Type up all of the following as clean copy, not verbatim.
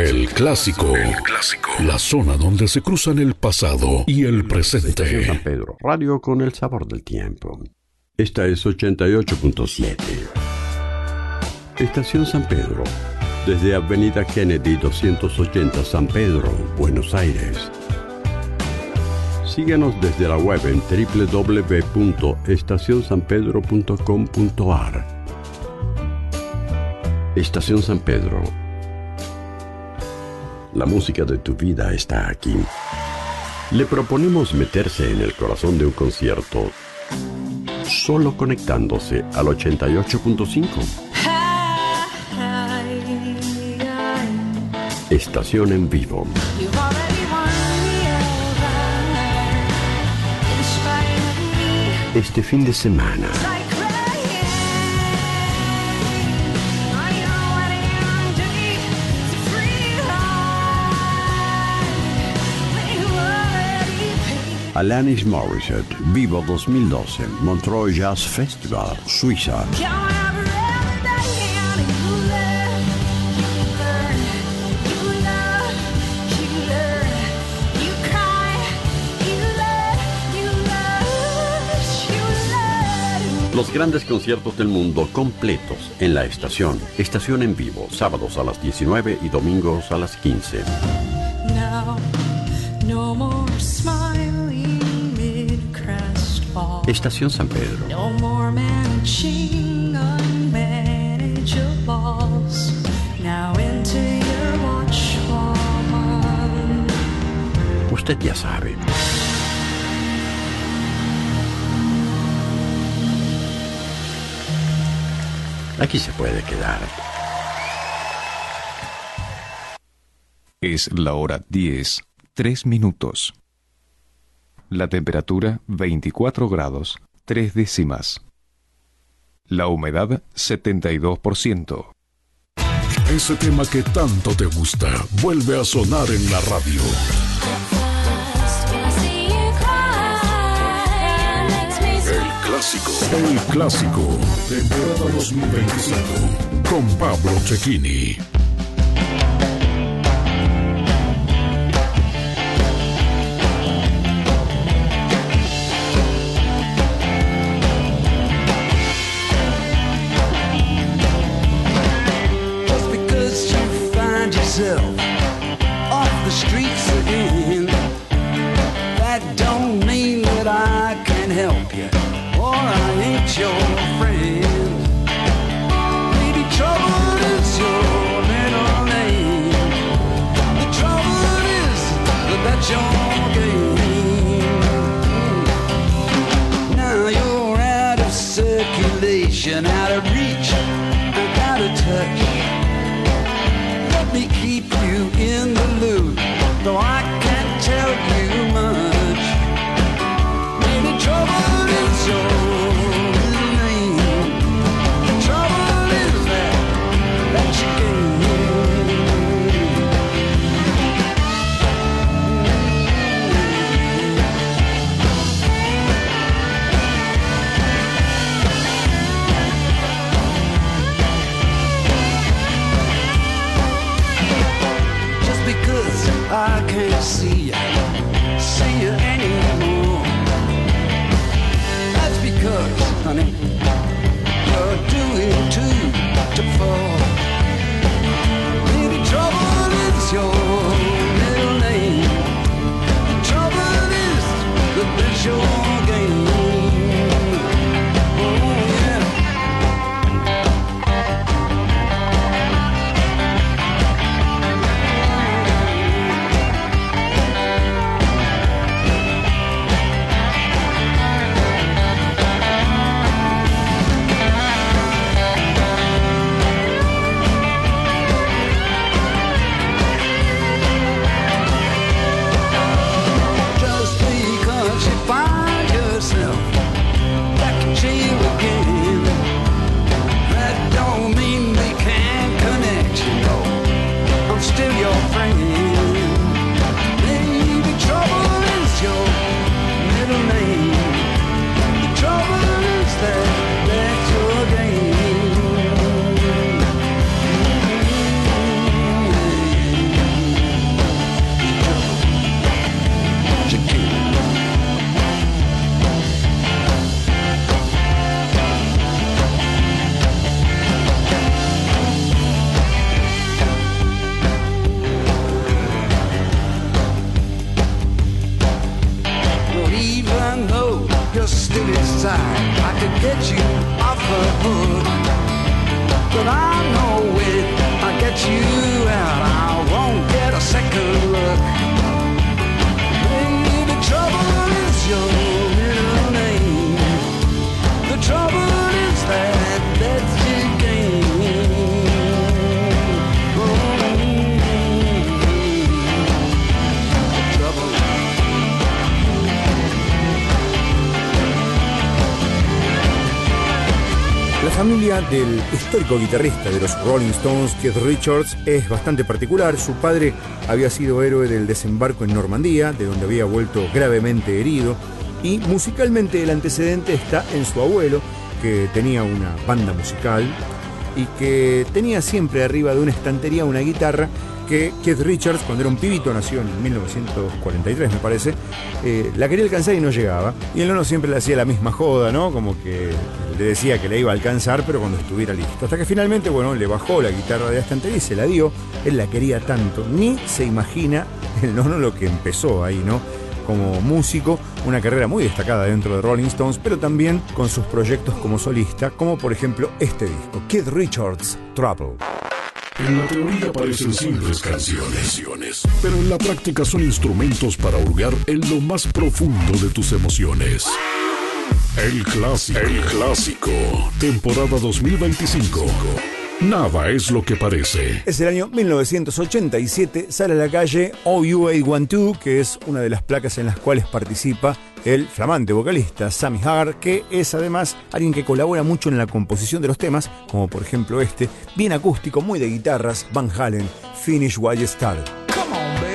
El clásico. La zona donde se cruzan el pasado y el presente. Estación San Pedro, radio con el sabor del tiempo. Esta es 88.7. Estación San Pedro, desde Avenida Kennedy 280, San Pedro, Buenos Aires. Síguenos desde la web en www.estacionsanpedro.com.ar. Estación San Pedro. La música de tu vida está aquí. Le proponemos meterse en el corazón de un concierto, solo conectándose al 88.5. Estación en vivo. Este fin de semana. Alanis Morissette, Vivo 2012, Montreux Jazz Festival, Suiza. Los grandes conciertos del mundo completos en la estación. Estación en vivo, sábados a las 19 y domingos a las 15. Estación San Pedro. Usted ya sabe. Aquí se puede quedar. Es la hora 10, 3 minutos. La temperatura 24 grados, 3 décimas. La humedad 72%. Ese tema que tanto te gusta vuelve a sonar en la radio. El clásico, temporada 2025, con Pablo Cecchini. Just because you find yourself off the streets again, that don't mean that I can help you. Or I ain't your friend. Maybe trouble is your middle name. The trouble is that that's your game. Now you're out of circulation, out of reach, and out of touch. Let me keep you in the loop, though I can't tell you much. Maybe trouble is your I can't see you anymore. That's because, honey, you're doing too to fall. Maybe trouble is your middle name. The trouble is that that's your game. to get you off the hook. But I know when I get you out, I won't get a second look. Baby, trouble is your middle name. The trouble is that that's your game. Trouble. La familia del histórico guitarrista de los Rolling Stones, Keith Richards, es bastante particular. Su padre había sido héroe del desembarco en Normandía, de donde había vuelto gravemente herido, y musicalmente el antecedente está en su abuelo, que tenía una banda musical y que tenía siempre arriba de una estantería una guitarra que Keith Richards, cuando era un pibito, nació en 1943 me parece, la quería alcanzar y no llegaba. Y el nono siempre le hacía la misma joda, ¿no? Como que le decía que la iba a alcanzar, pero cuando estuviera listo. Hasta que finalmente, bueno, le bajó la guitarra de la estantería y se la dio. Él la quería tanto. Ni se imagina el nono lo que empezó ahí, ¿no? Como músico, una carrera muy destacada dentro de Rolling Stones, pero también con sus proyectos como solista, como por ejemplo este disco, Keith Richards, Trouble. En la teoría parecen simples canciones, pero en la práctica son instrumentos para hurgar en lo más profundo de tus emociones. El clásico, temporada 2025. Nada es lo que parece. Es el año 1987, sale a la calle OU812, que es una de las placas en las cuales participa el flamante vocalista Sammy Hagar, que es además alguien que colabora mucho en la composición de los temas, como por ejemplo este, bien acústico, muy de guitarras, Van Halen, Finish What You Started. Come on, baby.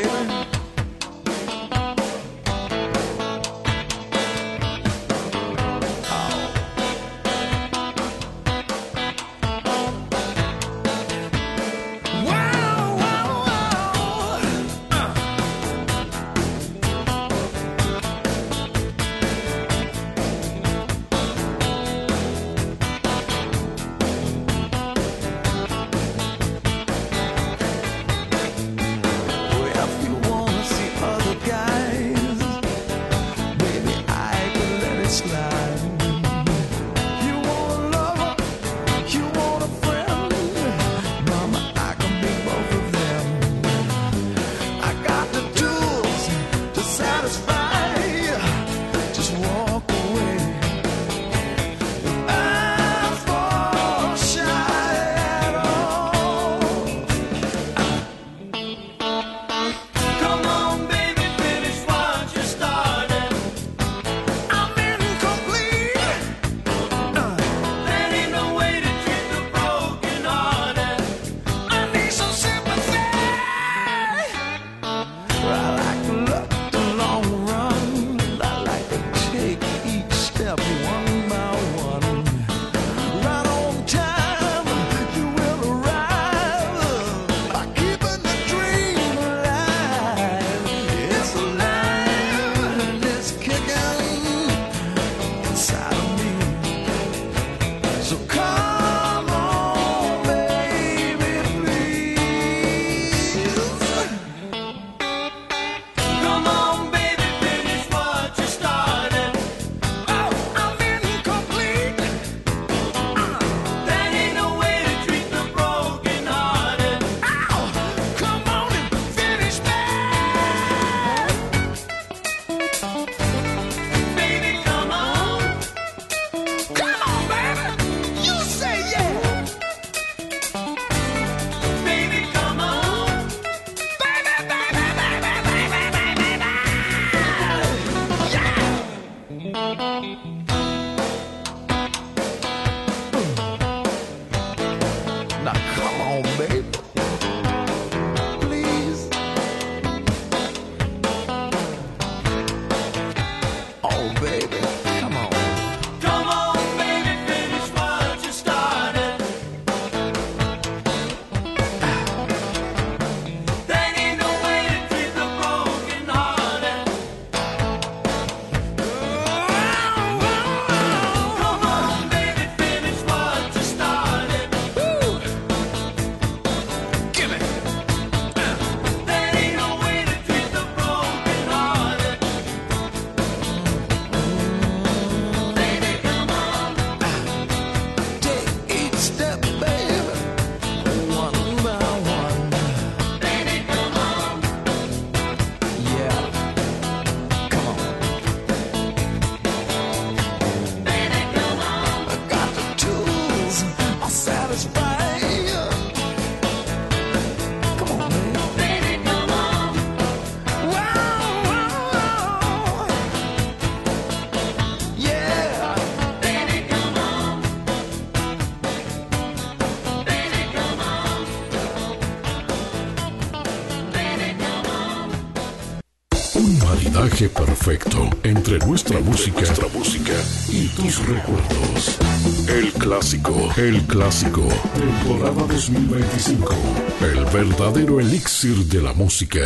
maridaje perfecto entre nuestra música y tus recuerdos. El clásico, temporada 2025. El verdadero elixir de la música.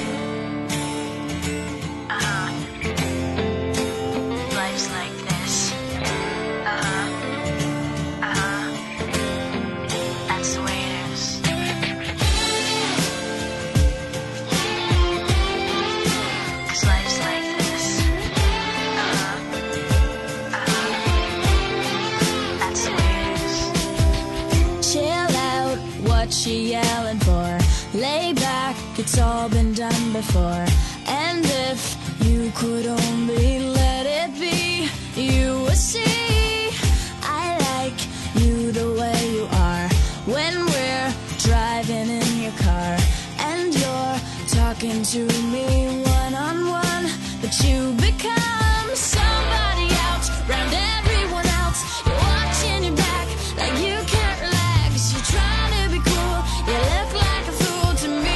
She yelling for? Lay back, it's all been done before. And if you could only let it be, you would see I like you the way you are. When we're driving in your car and you're talking to me one-on-one, but you become somebody else, round everyone else. You're watching your back like you can't relax. You're trying to be cool, you look like a fool to me.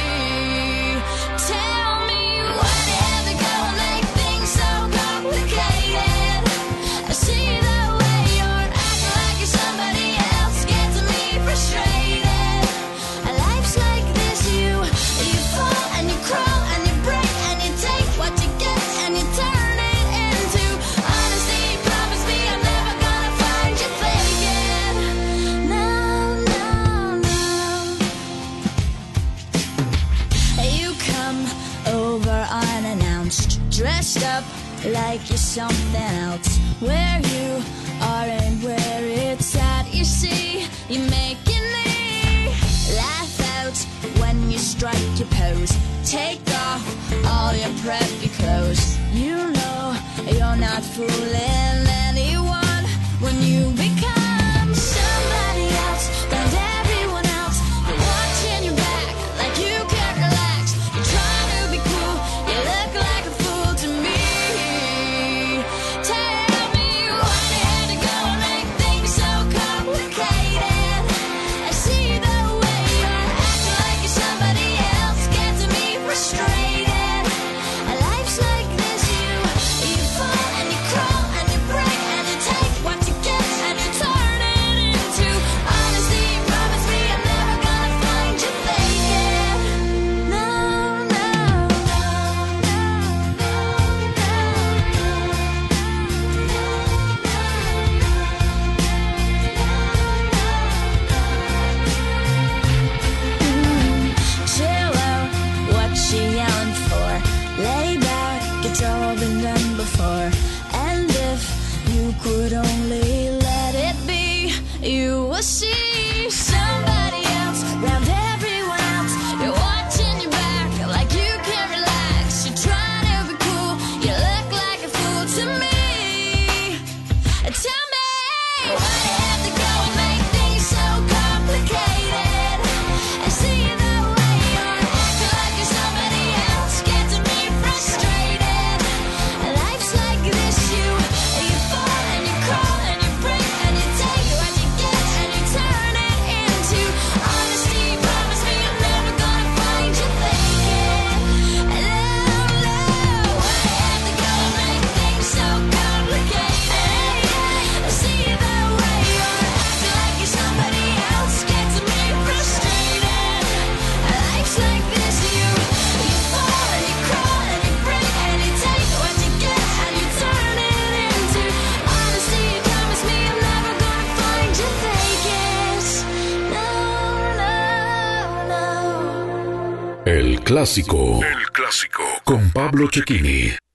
Tell me why do you have to go and make things so complicated? I see the way you're acting like you're somebody else, gets me frustrated. Life's like this, you fall and you crawl and you break and you take what you get and you turn it into honesty. Promise me I'm never gonna find you faking. No, no, no. You come over unannounced, dressed up like you're something else. Where you are and where it's at, you see, you're making me laugh out when you strike your pose. Take off all your preppy clothes. You know you're not fooling anyone when you become somebody else, and everyone else. You're watching your back like you can't relax. You're trying to be cool, you look like a fool to me. Tell me why do you have to go and make things so complicated? I see the way you're acting like you're somebody else, gets me frustrated. Life's like this, you fall and you crawl and you break and you take what you get and you turn it into honesty. Promise me I'm never gonna find you faking. No, no, chill out, what she yelling for? Lay back, it's all been done before. And if you could only let it be, you will see somebody else, round everyone else. You're watching your back like you can't relax. You're trying to be cool, you look like a fool to me. Tell me why do you have to go and make things so complicated? I see the way you're acting like you're somebody else, gets me frustrated. Life's like this, you fall and you crawl and you break and you take what you get and you turn it into honesty. Promise me I'm never gonna find you faking. No, no, why do you have to go and make things so complicated? I see the way you're acting like you're somebody else, gets me frustrated. Life's like this, you fall and you crawl and you break and you take what you get and you turn it into honesty. Promise me I'm never gonna find you faking. No, no, no. El clásico con Pablo Cecchini.